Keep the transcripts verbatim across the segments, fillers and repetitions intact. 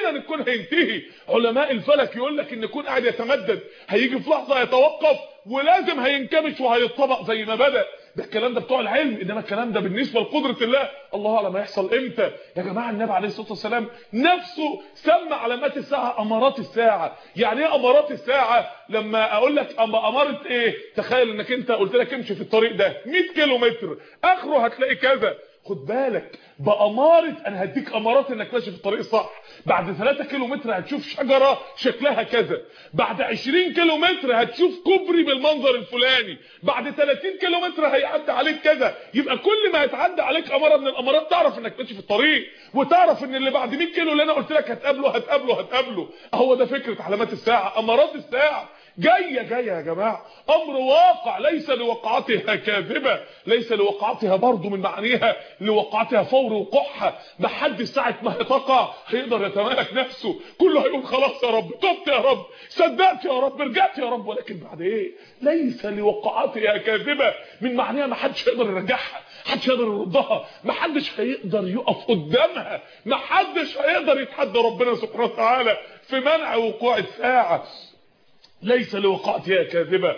يقينا الكون هينتهي. علماء الفلك يقول لك ان الكون قاعد يتمدد، هيجي في لحظه يتوقف ولازم هينكمش وهيتطبق زي ما بدا. ده الكلام ده بتوع العلم، انما الكلام ده بالنسبه لقدره الله الله اعلم هيحصل امتى. يا جماعه النبي عليه الصلاه والسلام نفسه سمى علامات الساعه امارات الساعه. يعني ايه امارات الساعه؟ لما اقول لك اماره ايه، تخيل انك انت قلت لك امشي في الطريق ده مية كيلو متر اخره هتلاقي كذا، خد بالك بأمارة، انا هديك امارات انك ماشي في الطريق الصح. بعد ثلاثة كيلو متر هتشوف شجرة شكلها كذا، بعد عشرين كيلو متر هتشوف كوبري بالمنظر الفلاني، بعد ثلاثين كيلو متر هيعدي عليك كذا. يبقى كل ما هيتعدى عليك امارة من الامارات تعرف انك ماشي في الطريق، وتعرف ان اللي بعد مية كيلو اللي انا قلت لك هتقابله هتقابله هتقابله. اهو ده فكرة علامات الساعة، امارات الساعة جايه جايه يا جماعه، امر واقع ليس لوقعتها كاذبه، ليس لوقعتها برضه من معانيها لوقعتها فور وقعها. ما حد ساعه ما هتقع هيقدر يتمالك نفسه، كله هيقول خلاص يا رب، تبت يا رب، صدقت يا رب، رجعت يا رب. ولكن بعد ايه؟ ليس لوقعتها كاذبه، من معانيها ما حدش هيقدر يرجعها، محدش هيقدر يردها، محدش هيقدر يقف قدامها، محدش هيقدر يتحدى ربنا سبحانه وتعالى في منع وقوع الساعه. ليس لوقعتها كاذبة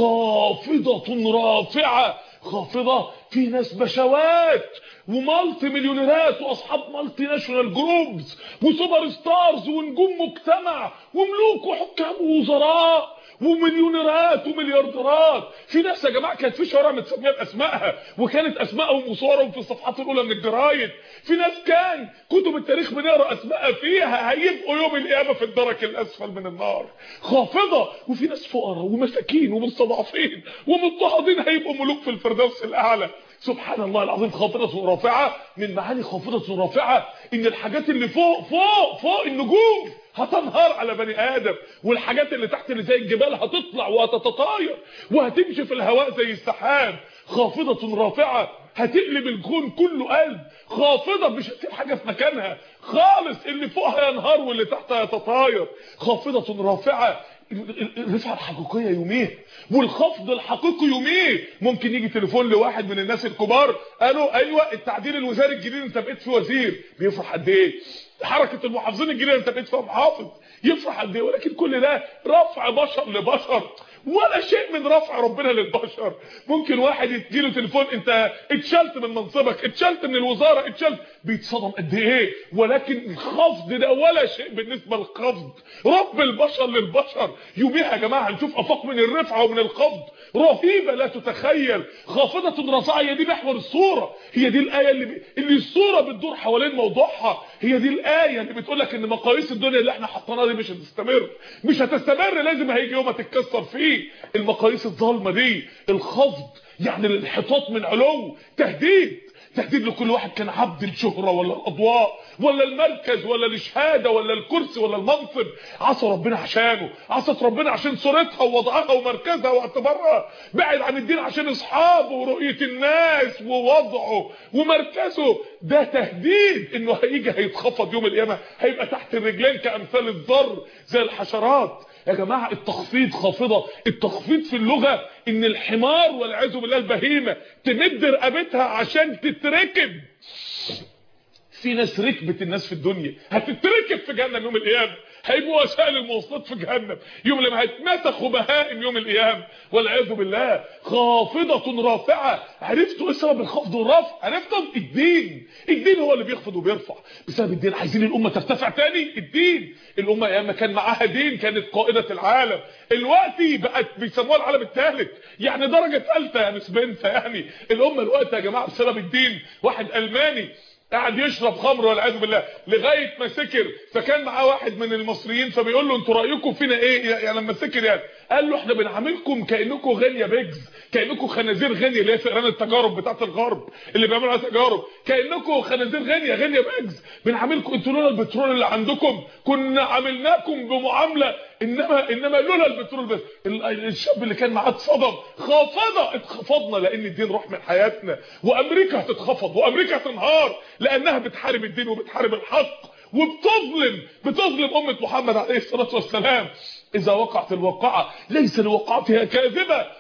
خافضة رافعة. خافضة، في ناس بشوات ومالتي مليونيرات واصحاب مالتي ناشونال جروبز وسوبر ستارز ونجوم مجتمع وملوك وحكام ووزراء ومليونيرات ومليارديرات. في ناس يا جماعه كانت في شوارع متسميه باسمائها وكانت اسمائهم وصورهم في الصفحات الاولى من الجرايد. في ناس كان كتب التاريخ بنقرا اسمائها فيها هيبقوا يوم القيامه في الدرك الاسفل من النار. خافضه. وفي ناس فقراء ومساكين ومستضعفين ومضطهدين هيبقوا ملوك في الفردوس الاعلى. سبحان الله العظيم. خافضة رافعة، من معاني خافضة رافعة ان الحاجات اللي فوق فوق فوق النجوم هتنهار على بني ادم، والحاجات اللي تحت اللي زي الجبال هتطلع وهتتطاير وهتمشي في الهواء زي السحاب. خافضة رافعة، هتقلب الكون كله قلب. خافضة، مش هتسيب حاجة في مكانها خالص، اللي فوقها ينهار واللي تحتها يتطاير. خافضة رافعة، الرفعه الحقيقيه يوميه والخفض الحقيقي يوميه. ممكن يجي تليفون لواحد من الناس الكبار قالوا ايوه التعديل الوزاري الجديد انت بقيت فيه وزير، بيفرح قد ايه. حركه المحافظين الجديده انت بقيت فيها محافظ، يفرح قد ايه. ولكن كل ده رفع بشر لبشر، ولا شيء من رفع ربنا للبشر. ممكن واحد يجيله تليفون انت اتشلت من منصبك، اتشلت من الوزاره، اتشلت، بيتصدم قد ايه. ولكن الخفض ده ولا شيء بالنسبه للخفض رب البشر للبشر. يوميها يا جماعه هنشوف افاق من الرفعه ومن الخفض رهيبه لا تتخيل. خافضه رافعه، هي دي محور الصوره، هي دي الايه اللي ب... اللي الصوره بتدور حوالين موضوعها. هي دي الايه اللي بتقول لك ان مقاييس الدنيا اللي احنا حطيناها دي مش هتستمر، مش هتستمر، لازم هيجي يوم هتتكسر فيه المقاييس الظالمه دي. الخفض يعني الانحطاط من علو، تهديد، تهديد لكل واحد كان عبد الشهرة ولا الأضواء ولا المركز ولا الشهادة ولا الكرسي ولا المنصب. عصى ربنا عشانه، عصت ربنا عشان صورتها ووضعها ومركزها واعتبارها، بعد عن الدين عشان اصحابه ورؤية الناس ووضعه ومركزه. ده تهديد انه هيجي هيتخفض يوم القيامة، هيبقى تحت الرجلين كأمثال الذر زي الحشرات. يا جماعه التخفيض خافضه، التخفيض في اللغه ان الحمار والعياذ بالله البهيمه تمد رقبتها عشان تتركب. في ناس ركبت الناس في الدنيا هتتركب في جهنم يوم القيامه، هيبقوا وسائل المواصلات في جهنم يوم لما هيتمسخوا بهائم يوم القيامه والعياذ بالله. خافضه رافعه. عرفتوا ايه سبب الخفض والرفع؟ عرفتوا الدين. الدين هو اللي بيخفض وبيرفع. بسبب الدين عايزين الامه ترتفع تاني. الدين، الامه ايام كان معاها دين كانت قائده العالم، دلوقتي بقت بيسموها العالم الثالث، يعني درجه ثالثه يعني سبنسه. يعني الامه دلوقتي يا جماعه بسبب الدين. واحد الماني قاعد يشرب خمر والعياذ بالله لغايه ما سكر، فكان معاه واحد من المصريين فبيقول له انتوا رايكم فينا ايه يعني لما سكر؟ يعني قال له احنا بنعاملكم كانكم غنيه بيجز، كانكم خنازير غنيه اللي هي فئران التجارب بتاعه الغرب اللي بيعملوا عليها تجارب، كانكم خنازير غنيه غنيه بيجز بنعاملكم. انتوا لولا البترول اللي عندكم كنا عاملناكم بمعامله، انما انما لولا البترول بس. الشاب اللي كان معاه اتصدم. خافضه، اتخفضنا لان الدين روح من حياتنا. وامريكا هتتخفض وامريكا هتنهار لانها بتحارب الدين وبتحارب الحق وبتظلم بتظلم امه محمد عليه الصلاه والسلام. اذا وقعت الواقعه ليس لوقعتها كاذبه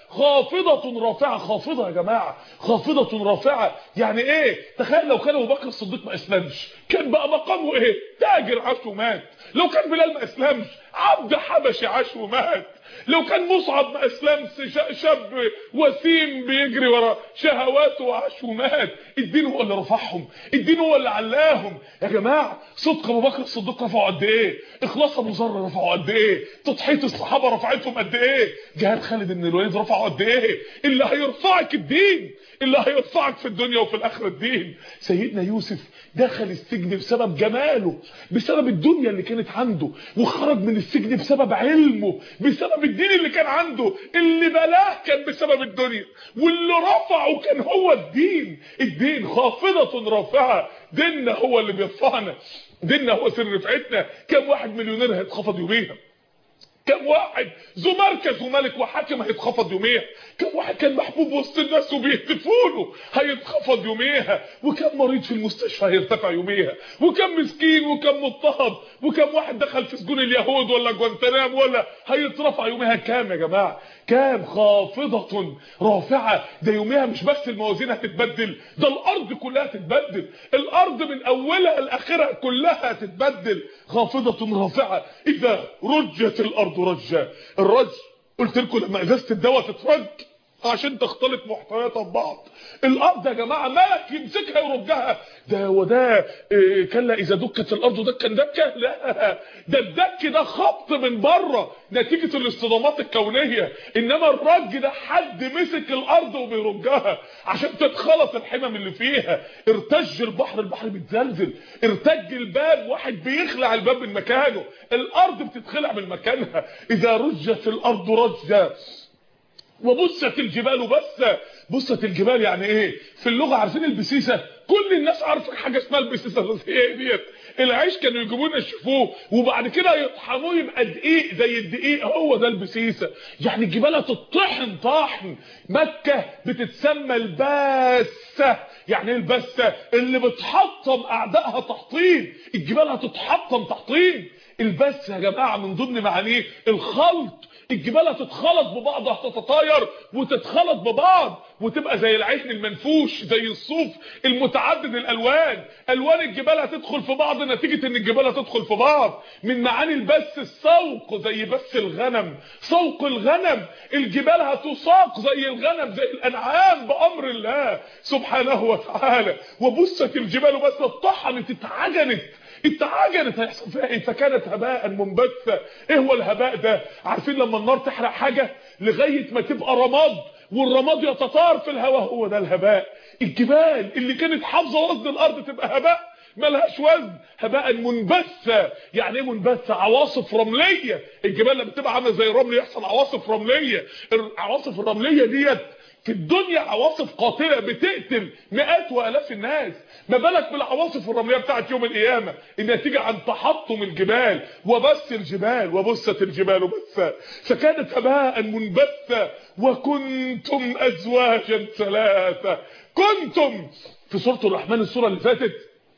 خافضة رافعة. خافضة يا جماعة، خافضة رافعة يعني ايه؟ تخيل لو كان ابو بكر الصديق ما اسلمش كان بقى مقامه ايه؟ تاجر عاش ومات. لو كان بلال ما اسلمش عبد حبشي عاش ومات. لو كان مصعب ما اسلمش شاب وسيم بيجري ورا شهواته وعاش ومات. الدين هو اللي رفعهم، الدين هو اللي علاهم يا جماعه. صدق ابو بكر الصديق رفعه قد ايه؟ اخلاص ابو ذر رفعه قد ايه؟ تضحيه الصحابه رفعتهم قد ايه؟ جهاد خالد بن الوليد رفعه قد ايه؟ اللي هيرفعك الدين، اللي هيرفعك في الدنيا وفي الاخره الدين. سيدنا يوسف دخل السجن بسبب جماله، بسبب الدنيا اللي كانت عنده، وخرج من السجن بسبب علمه، بسبب الدين اللي كان عنده. اللي بلاه كان بسبب الدنيا، واللي رفعه كان هو الدين. الدين خافضة رافعة. ديننا هو اللي بيرفعنا، ديننا هو سر رفعتنا. كم واحد مليونير هيتخفض يوميها؟ كم واحد ذو مركز وملك وحاكم هيتخفض يوميها؟ كم واحد كان محبوب وسط الناس وبيهتفوا له هيتخفض يوميها؟ وكم مريض في المستشفى هيرتفع يوميها؟ وكم مسكين وكم مضطهد وكم واحد دخل في سجون اليهود ولا جوانتنام ولا هيترفع يوميها؟ كام يا جماعه؟ كام؟ خافضة رافعة. ده يوميها مش بس الموازين هتتبدل، ده الارض كلها هتتبدل. الارض من اولها لاخرها كلها هتتبدل. خافضة رافعة. اذا رجت الارض رجا. الرج قلت لكم لما ازازه الدواء تترج عشان تختلط محتوياتها ببعض. الارض يا جماعه ملك يمسكها يرجها. ده وده إيه؟ كلا اذا دكت الارض دكا دكه. لا، ده الدك ده خبط من بره نتيجه الاصطدامات الكونيه، انما الرج ده حد مسك الارض وبيرجها عشان تتخلص الحمم اللي فيها. ارتج البحر، البحر بيتزلزل. ارتج الباب، واحد بيخلع الباب من مكانه. الارض بتتخلع من مكانها. اذا رجت الارض رجا وبست الجبال بسة. بست الجبال يعني ايه؟ في اللغه عارفين البسيسه؟ كل الناس عارفه حاجه اسمها البسيسه. ايه ديت؟ العيش كانوا يجيبوه يشوفوه وبعد كده يطحنوه يبقى دقيق زي الدقيق، هو ده البسيسه. يعني الجبال هتطحن طحن. مكه بتتسمى الباسه. يعني ايه الباسه؟ اللي بتحطم اعدائها تحطيم. الجبال هتتحطم تحطيم. البس يا جماعه من ضمن معانيه الخلط. الجبال هتتخلط ببعض، هتتطاير وتتخلط ببعض وتبقى زي العجن المنفوش، زي الصوف المتعدد الالوان. الوان الجبال هتدخل في بعض نتيجه ان الجبال هتدخل في بعض. من معاني البث السوق، زي بث الغنم، سوق الغنم. الجبال هتساق زي الغنم، زي الانعام بامر الله سبحانه وتعالى. وبست الجبال بس اتطحنت، اتعجنت اتعجنت. هيحصل فيها ايه؟ فكانت هباء منبثا. ايه هو الهباء ده؟ عارفين لما النار تحرق حاجه لغايه ما تبقى رماد والرماد يتطار في الهواء؟ هو ده الهباء. الجبال اللي كانت حافظه وزن الارض تبقى هباء ملهاش وزن. هباء منبثا. يعني ايه منبثا؟ عواصف رمليه. الجبال لما بتبقى عامله زي الرمل يحصل عواصف رمليه. العواصف الرمليه ديت في الدنيا عواصف قاتله بتقتل مئات والاف الناس، ما بالك بالعواصف الرمليه بتاعت يوم القيامه الناتجه عن تحطم الجبال. وبس الجبال وبست الجبال بثا فكانت هباء منبثا وكنتم ازواجا ثلاثه. كنتم في سوره الرحمن السوره اللي فاتت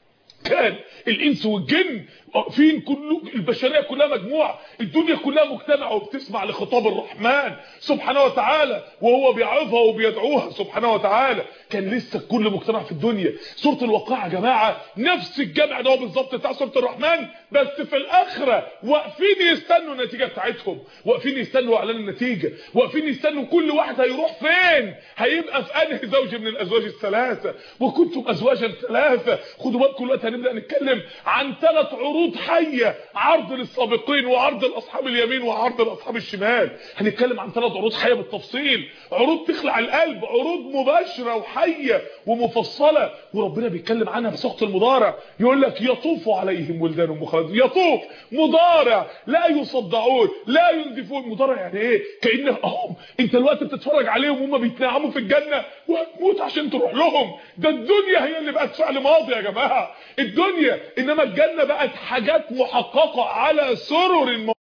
كان الانس والجن واقفين، كله البشريه كلها مجموعه، الدنيا كلها مجتمعه وبتسمع لخطاب الرحمن سبحانه وتعالى وهو بيعظها وبيدعوها سبحانه وتعالى. كان لسه الكل مجتمع في الدنيا. سوره الواقعه يا جماعه نفس الجمع ده بالظبط بتاع سوره الرحمن، بس في الاخره واقفين يستنوا النتيجه بتاعتهم، واقفين يستنوا اعلان النتيجه، واقفين يستنوا كل واحد هيروح فين، هيبقى في انهي زوج من الازواج الثلاثه. وكنتم ازواجا ثلاثه. خدوا بالكم دلوقتي هنبدا نتكلم عن ثلاث عروض حيه، عرض للسابقين وعرض لاصحاب اليمين وعرض لاصحاب الشمال. هنتكلم عن ثلاث عروض حيه بالتفصيل، عروض تخلع القلب، عروض مباشره وحيه ومفصله، وربنا بيتكلم عنها بصيغه المضارع. يقول لك يطوف عليهم ولدان مخلدون. يطوف مضارع لا يصدعون لا ينزفون. مضارع يعني ايه؟ كانه اهم انت الوقت بتتفرج عليهم وهم بيتنعموا في الجنه وهتموت عشان تروح لهم. ده الدنيا هي اللي بقت فعل ماضي يا جماعه، الدنيا، انما الجنه بقت حاجات محققه على سرر